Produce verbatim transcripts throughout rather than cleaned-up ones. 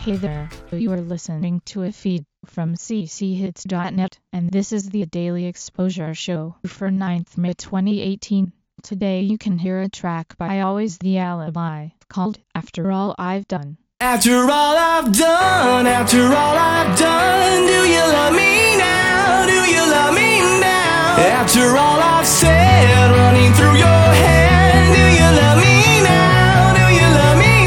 Hey there, you are listening to a feed from c c hits dot net, and this is the Daily Exposure Show for ninth of May twenty eighteen. Today you can hear a track by Always the Alibi, called After All I've Done. After all I've done, after all I've done, do you love me now? Do you love me now? After all I've said, running through your head, do you love me now? Do you love me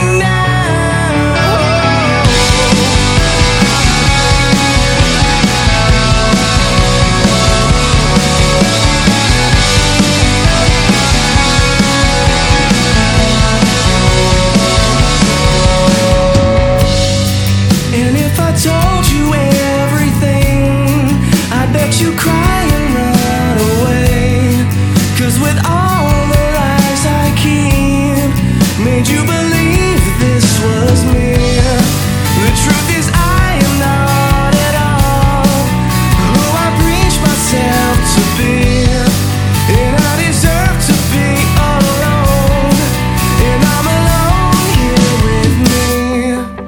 told you everything, I bet you cry and run away. Cause with all the lies I keep, made you believe this was me. The truth is I am not at all who I preach myself to be. And I deserve to be alone, and I'm alone here with me.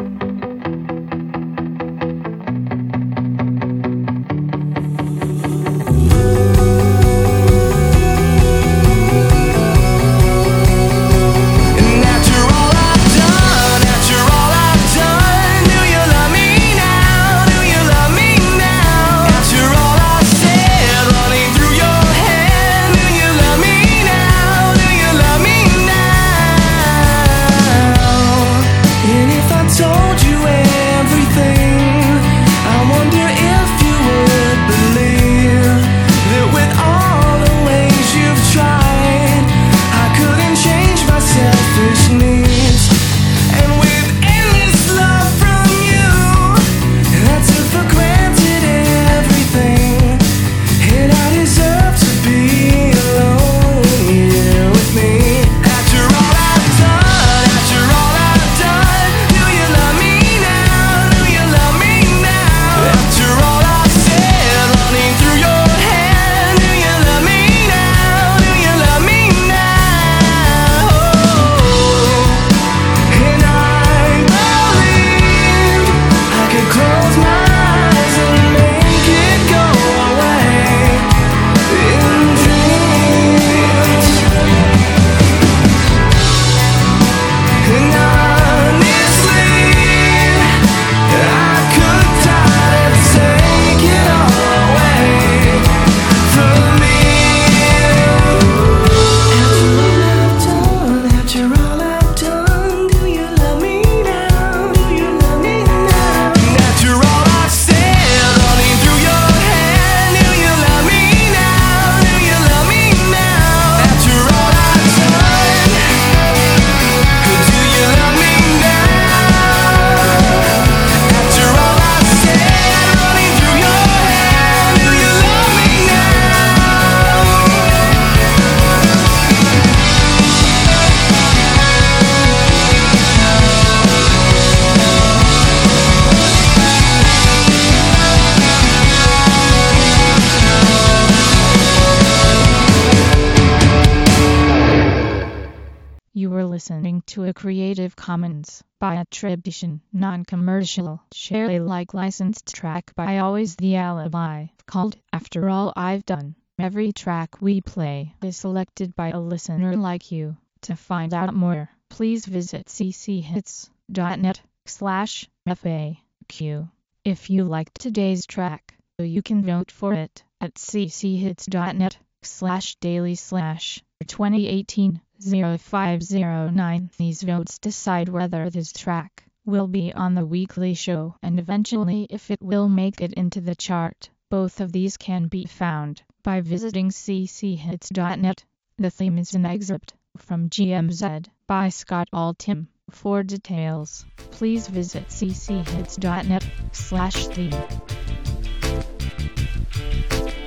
You were listening to a Creative Commons by Attribution, Non-Commercial, Share Alike licensed track by Always the Alibi, called After All I've Done. Every track we play is selected by a listener like you. To find out more, please visit c c hits dot net slash F A Q. If you liked today's track, you can vote for it at c c hits dot net slash daily slash twenty eighteen oh five oh nine. These votes decide whether this track will be on the weekly show and eventually if it will make it into the chart. Both of these can be found by visiting c c hits dot net. The theme is an excerpt from G M Z by Scott Altham. For details, please visit c c hits dot net slash theme.